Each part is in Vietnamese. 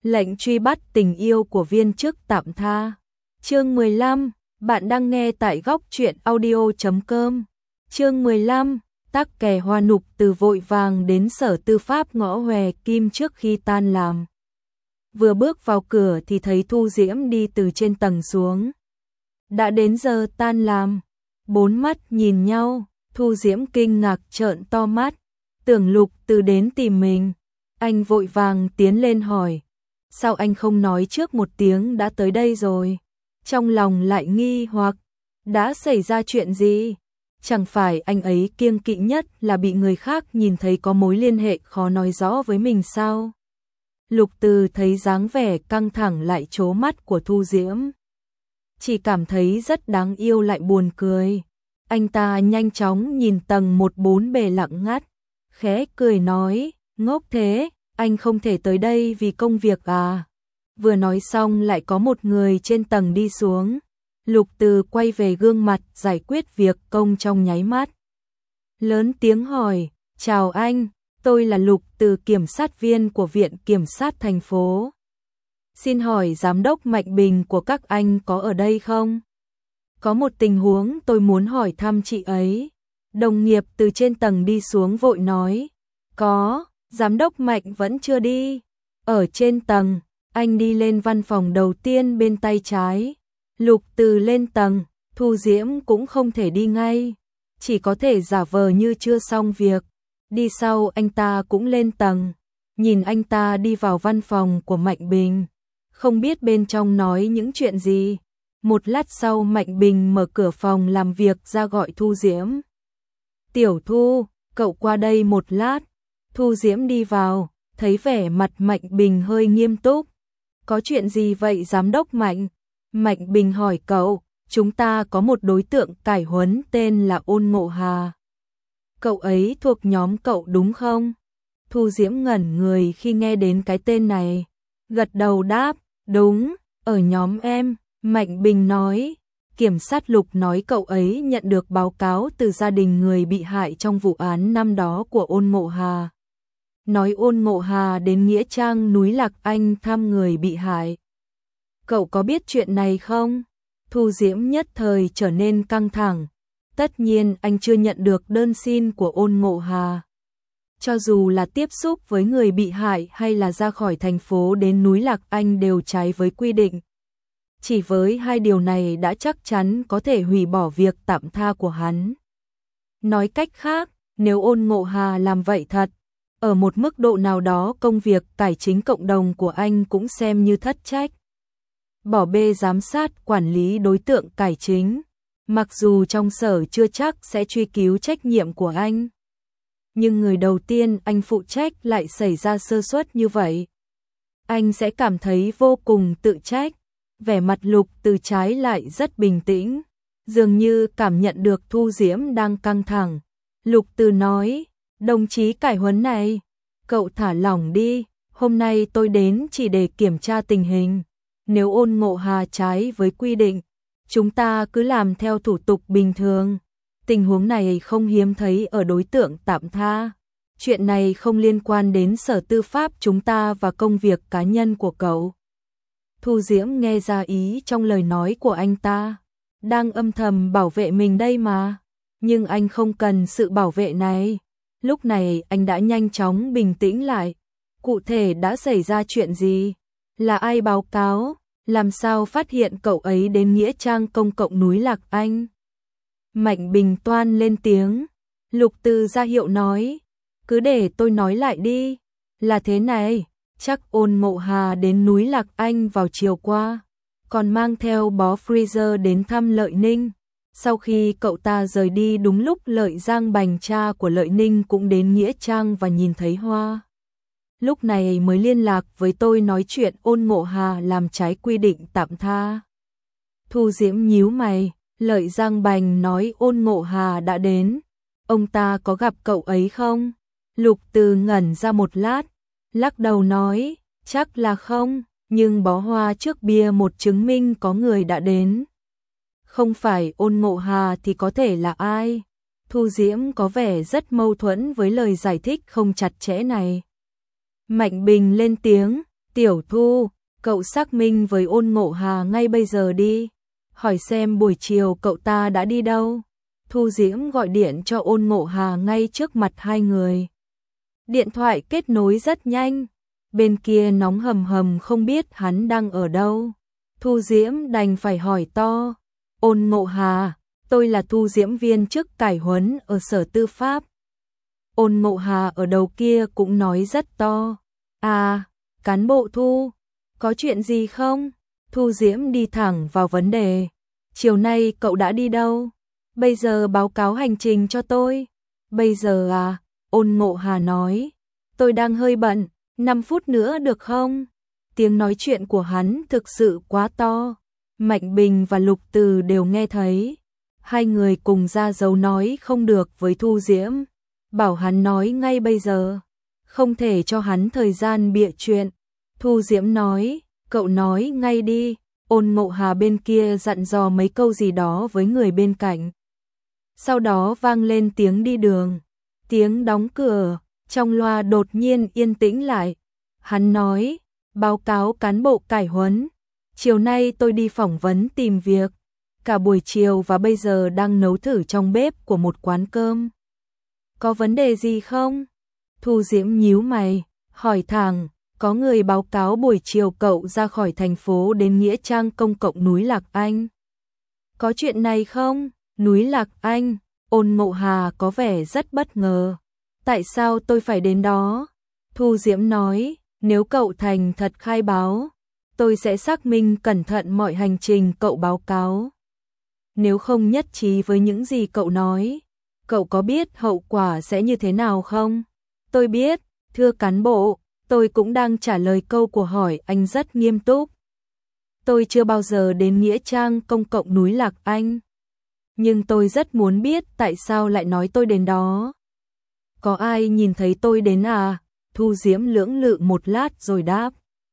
Lệnh truy bắt tình yêu của viên chức tạm tha. Chương 15, bạn đang nghe tại góc truyện audio.com. Chương 15, Tắc Kè Hoa Nục Từ vội vàng đến Sở Tư pháp ngõ Hòe Kim trước khi tan làm. Vừa bước vào cửa thì thấy Thu Diễm đi từ trên tầng xuống. Đã đến giờ tan làm. Bốn mắt nhìn nhau, Thu Diễm kinh ngạc trợn to mắt, tưởng Lục Từ đến tìm mình. Anh vội vàng tiến lên hỏi, sao anh không nói trước một tiếng đã tới đây rồi? Trong lòng lại nghi hoặc, đã xảy ra chuyện gì? Chẳng phải anh ấy kiêng kỵ nhất là bị người khác nhìn thấy có mối liên hệ khó nói rõ với mình sao? Lục Từ thấy dáng vẻ căng thẳng lại trố mắt của Thu Diễm, chỉ cảm thấy rất đáng yêu lại buồn cười. Anh ta nhanh chóng nhìn tầng 14 bề lặng ngắt, khẽ cười nói, ngốc thế, anh không thể tới đây vì công việc à? Vừa nói xong lại có một người trên tầng đi xuống. Lục Từ quay về gương mặt giải quyết việc công trong nháy mắt. Lớn tiếng hỏi, chào anh, tôi là Lục Từ, kiểm sát viên của Viện Kiểm sát thành phố. Xin hỏi giám đốc Mạnh Bình của các anh có ở đây không? Có một tình huống tôi muốn hỏi thăm chị ấy. Đồng nghiệp từ trên tầng đi xuống vội nói, có, giám đốc Mạnh vẫn chưa đi. Ở trên tầng, anh đi lên văn phòng đầu tiên bên tay trái. Lục Từ lên tầng, Thu Diễm cũng không thể đi ngay, chỉ có thể giả vờ như chưa xong việc. Đi sau anh ta cũng lên tầng, nhìn anh ta đi vào văn phòng của Mạnh Bình, không biết bên trong nói những chuyện gì. Một lát sau Mạnh Bình mở cửa phòng làm việc ra gọi Thu Diễm. Tiểu Thu, cậu qua đây một lát. Thu Diễm đi vào, thấy vẻ mặt Mạnh Bình hơi nghiêm túc. Có chuyện gì vậy giám đốc Mạnh? Mạnh Bình hỏi cậu, chúng ta có một đối tượng cải huấn tên là Ôn Ngộ Hà. Cậu ấy thuộc nhóm cậu đúng không? Thu Diễm ngẩn người khi nghe đến cái tên này, gật đầu đáp, đúng, ở nhóm em. Mạnh Bình nói, kiểm sát Lục nói cậu ấy nhận được báo cáo từ gia đình người bị hại trong vụ án năm đó của Ôn Ngộ Hà. Nói Ôn Ngộ Hà đến Nghĩa Trang núi Lạc Anh thăm người bị hại. Cậu có biết chuyện này không? Thu Diễm nhất thời trở nên căng thẳng. Tất nhiên anh chưa nhận được đơn xin của Ôn Ngộ Hà. Cho dù là tiếp xúc với người bị hại hay là ra khỏi thành phố đến núi Lạc Anh đều trái với quy định. Chỉ với hai điều này đã chắc chắn có thể hủy bỏ việc tạm tha của hắn. Nói cách khác, nếu Ôn Ngộ Hà làm vậy thật, ở một mức độ nào đó công việc cải chính cộng đồng của anh cũng xem như thất trách. Bỏ bê giám sát quản lý đối tượng cải chính, mặc dù trong sở chưa chắc sẽ truy cứu trách nhiệm của anh. Nhưng người đầu tiên anh phụ trách lại xảy ra sơ suất như vậy. Anh sẽ cảm thấy vô cùng tự trách. Vẻ mặt Lục Từ trái lại rất bình tĩnh, dường như cảm nhận được Thu Diễm đang căng thẳng. Lục Từ nói, đồng chí cải huấn này, cậu thả lỏng đi, hôm nay tôi đến chỉ để kiểm tra tình hình. Nếu Ôn Ngộ Hà trái với quy định, chúng ta cứ làm theo thủ tục bình thường. Tình huống này không hiếm thấy ở đối tượng tạm tha. Chuyện này không liên quan đến Sở Tư pháp chúng ta và công việc cá nhân của cậu. Thu Diễm nghe ra ý trong lời nói của anh ta, đang âm thầm bảo vệ mình đây mà. Nhưng anh không cần sự bảo vệ này. Lúc này anh đã nhanh chóng bình tĩnh lại. Cụ thể đã xảy ra chuyện gì? Là ai báo cáo? Làm sao phát hiện cậu ấy đến Nghĩa Trang công cộng núi Lạc Anh? Mạnh Bình toan lên tiếng. Lục Từ ra hiệu nói, cứ để tôi nói lại đi. Là thế này, chắc Ôn Ngộ Hà đến núi Lạc Anh vào chiều qua, còn mang theo bó freezer đến thăm Lợi Ninh. Sau khi cậu ta rời đi đúng lúc Lợi Giang Bành cha của Lợi Ninh cũng đến Nghĩa Trang và nhìn thấy hoa. Lúc này mới liên lạc với tôi nói chuyện Ôn Ngộ Hà làm trái quy định tạm tha. Thu Diễm nhíu mày, Lợi Giang Bành nói Ôn Ngộ Hà đã đến. Ông ta có gặp cậu ấy không? Lục Từ ngẩn ra một lát, lắc đầu nói, chắc là không, nhưng bó hoa trước bia một chứng minh có người đã đến. Không phải Ôn Ngộ Hà thì có thể là ai? Thu Diễm có vẻ rất mâu thuẫn với lời giải thích không chặt chẽ này. Mạnh Bình lên tiếng, Tiểu Thu, cậu xác minh với Ôn Ngộ Hà ngay bây giờ đi. Hỏi xem buổi chiều cậu ta đã đi đâu. Thu Diễm gọi điện cho Ôn Ngộ Hà ngay trước mặt hai người. Điện thoại kết nối rất nhanh. Bên kia nóng hầm hầm không biết hắn đang ở đâu. Thu Diễm đành phải hỏi to. Ôn Ngộ Hà, tôi là Thu Diễm, viên chức cải huấn ở Sở Tư pháp. Ôn Ngộ Hà ở đầu kia cũng nói rất to. À, cán bộ Thu, có chuyện gì không? Thu Diễm đi thẳng vào vấn đề. Chiều nay cậu đã đi đâu? Bây giờ báo cáo hành trình cho tôi. Bây giờ à? Ôn Ngộ Hà nói. Tôi đang hơi bận, 5 phút nữa được không? Tiếng nói chuyện của hắn thực sự quá to. Mạnh Bình và Lục Từ đều nghe thấy. Hai người cùng ra dấu nói không được với Thu Diễm. Bảo hắn nói ngay bây giờ. Không thể cho hắn thời gian bịa chuyện. Thu Diễm nói, cậu nói ngay đi. Ôn Ngộ Hà bên kia dặn dò mấy câu gì đó với người bên cạnh. Sau đó vang lên tiếng đi đường. Tiếng đóng cửa, trong loa đột nhiên yên tĩnh lại. Hắn nói, báo cáo cán bộ cải huấn. Chiều nay tôi đi phỏng vấn tìm việc. Cả buổi chiều và bây giờ đang nấu thử trong bếp của một quán cơm. Có vấn đề gì không? Thu Diễm nhíu mày, hỏi thẳng. Có người báo cáo buổi chiều cậu ra khỏi thành phố đến nghĩa trang công cộng núi Lạc Anh. Có chuyện này không? Núi Lạc Anh? Ôn Ngộ Hà có vẻ rất bất ngờ. Tại sao tôi phải đến đó? Thu Diễm nói, nếu cậu thành thật khai báo, tôi sẽ xác minh cẩn thận mọi hành trình cậu báo cáo. Nếu không nhất trí với những gì cậu nói, cậu có biết hậu quả sẽ như thế nào không? Tôi biết, thưa cán bộ, tôi cũng đang trả lời câu của hỏi anh rất nghiêm túc. Tôi chưa bao giờ đến nghĩa trang công cộng núi Lạc Anh. Nhưng tôi rất muốn biết tại sao lại nói tôi đến đó. Có ai nhìn thấy tôi đến à? Thu Diễm lưỡng lự một lát rồi đáp.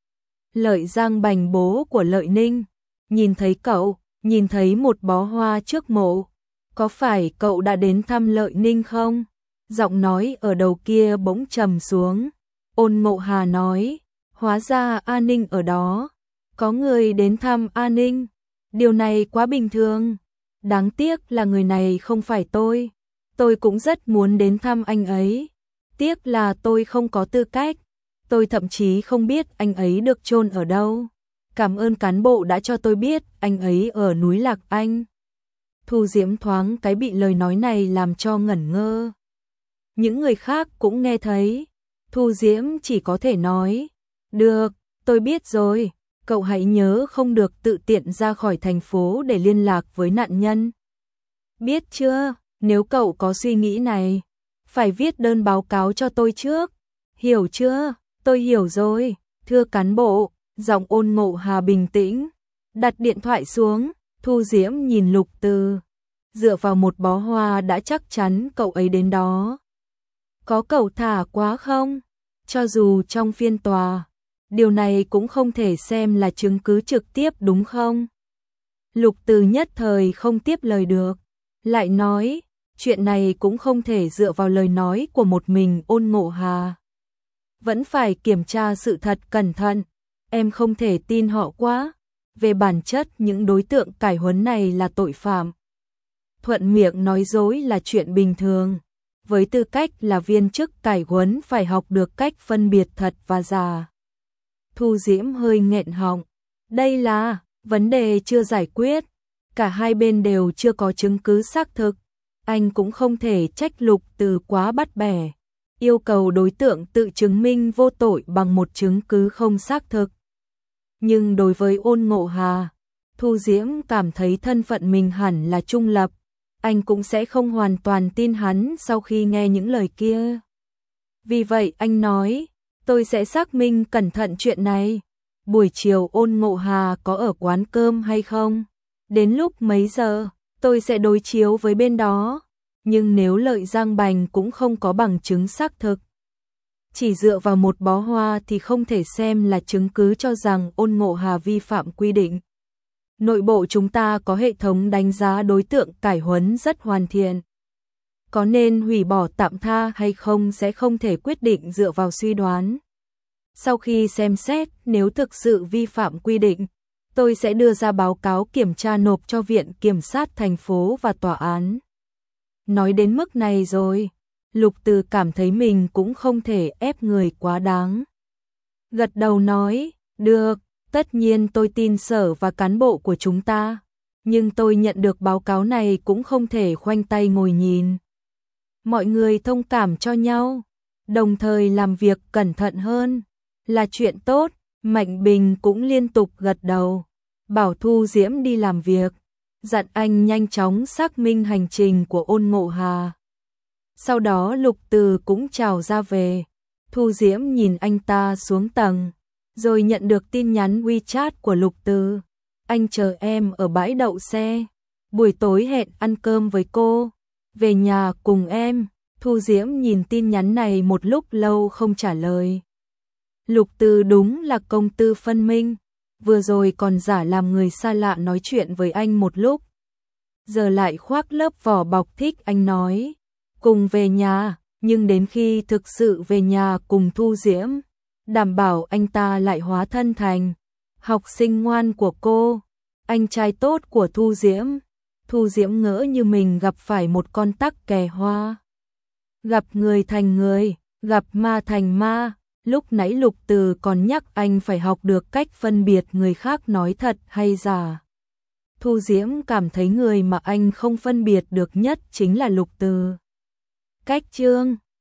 Lợi Giang Bành, bố của Lợi Ninh. Nhìn thấy cậu, nhìn thấy một bó hoa trước mộ. Có phải cậu đã đến thăm Lợi Ninh không? Giọng nói ở đầu kia bỗng trầm xuống. Ôn Ngộ Hà nói, hóa ra A Ninh ở đó. Có người đến thăm A Ninh. Điều này quá bình thường. Đáng tiếc là người này không phải tôi. Tôi cũng rất muốn đến thăm anh ấy. Tiếc là tôi không có tư cách. Tôi thậm chí không biết anh ấy được chôn ở đâu. Cảm ơn cán bộ đã cho tôi biết anh ấy ở núi Lạc Anh. Thu Diễm thoáng cái bị lời nói này làm cho ngẩn ngơ. Những người khác cũng nghe thấy. Thu Diễm chỉ có thể nói, được, tôi biết rồi, cậu hãy nhớ không được tự tiện ra khỏi thành phố để liên lạc với nạn nhân. Biết chưa, nếu cậu có suy nghĩ này, phải viết đơn báo cáo cho tôi trước. Hiểu chưa? Tôi hiểu rồi, thưa cán bộ. Giọng Ôn Ngộ Hà bình tĩnh. Đặt điện thoại xuống, Thu Diễm nhìn Lục Từ. Dựa vào một bó hoa đã chắc chắn cậu ấy đến đó. Có cẩu thả quá không? Cho dù trong phiên tòa, điều này cũng không thể xem là chứng cứ trực tiếp đúng không? Lục Từ nhất thời không tiếp lời được. Lại nói, chuyện này cũng không thể dựa vào lời nói của một mình Ôn Ngộ Hà. Vẫn phải kiểm tra sự thật cẩn thận. Em không thể tin họ quá. Về bản chất những đối tượng cải huấn này là tội phạm. Thuận miệng nói dối là chuyện bình thường. Với tư cách là viên chức cải huấn phải học được cách phân biệt thật và giả. Thu Diễm hơi nghẹn họng. Đây là vấn đề chưa giải quyết. Cả hai bên đều chưa có chứng cứ xác thực. Anh cũng không thể trách Lục Từ quá bắt bẻ. Yêu cầu đối tượng tự chứng minh vô tội bằng một chứng cứ không xác thực. Nhưng đối với Ôn Ngộ Hà, Thu Diễm cảm thấy thân phận mình hẳn là trung lập. Anh cũng sẽ không hoàn toàn tin hắn sau khi nghe những lời kia. Vì vậy anh nói, tôi sẽ xác minh cẩn thận chuyện này. Buổi chiều Ôn Ngộ Hà có ở quán cơm hay không? Đến lúc mấy giờ, tôi sẽ đối chiếu với bên đó. Nhưng nếu Lợi Giang Bành cũng không có bằng chứng xác thực, chỉ dựa vào một bó hoa thì không thể xem là chứng cứ cho rằng Ôn Ngộ Hà vi phạm quy định. Nội bộ chúng ta có hệ thống đánh giá đối tượng cải huấn rất hoàn thiện. Có nên hủy bỏ tạm tha hay không sẽ không thể quyết định dựa vào suy đoán. Sau khi xem xét, nếu thực sự vi phạm quy định, tôi sẽ đưa ra báo cáo kiểm tra nộp cho Viện Kiểm sát thành phố và tòa án. Nói đến mức này rồi, Lục Từ cảm thấy mình cũng không thể ép người quá đáng. Gật đầu nói, được, tất nhiên tôi tin Sở và cán bộ của chúng ta, nhưng tôi nhận được báo cáo này cũng không thể khoanh tay ngồi nhìn. Mọi người thông cảm cho nhau, đồng thời làm việc cẩn thận hơn, là chuyện tốt. Mạnh Bình cũng liên tục gật đầu, bảo Thu Diễm đi làm việc, dặn anh nhanh chóng xác minh hành trình của Ôn Ngộ Hà. Sau đó Lục Từ cũng chào ra về, Thu Diễm nhìn anh ta xuống tầng, rồi nhận được tin nhắn WeChat của Lục Từ. Anh chờ em ở bãi đậu xe, buổi tối hẹn ăn cơm với cô, về nhà cùng em. Thu Diễm nhìn tin nhắn này một lúc lâu không trả lời. Lục Từ đúng là công tư phân minh, vừa rồi còn giả làm người xa lạ nói chuyện với anh một lúc, giờ lại khoác lớp vỏ bọc thích anh nói cùng về nhà, nhưng đến khi thực sự về nhà cùng Thu Diễm, đảm bảo anh ta lại hóa thân thành học sinh ngoan của cô, anh trai tốt của Thu Diễm. Thu Diễm ngỡ như mình gặp phải một con tắc kè hoa. Gặp người thành người, gặp ma thành ma. Lúc nãy Lục Từ còn nhắc anh phải học được cách phân biệt người khác nói thật hay giả. Thu Diễm cảm thấy người mà anh không phân biệt được nhất chính là Lục Từ. Cách chương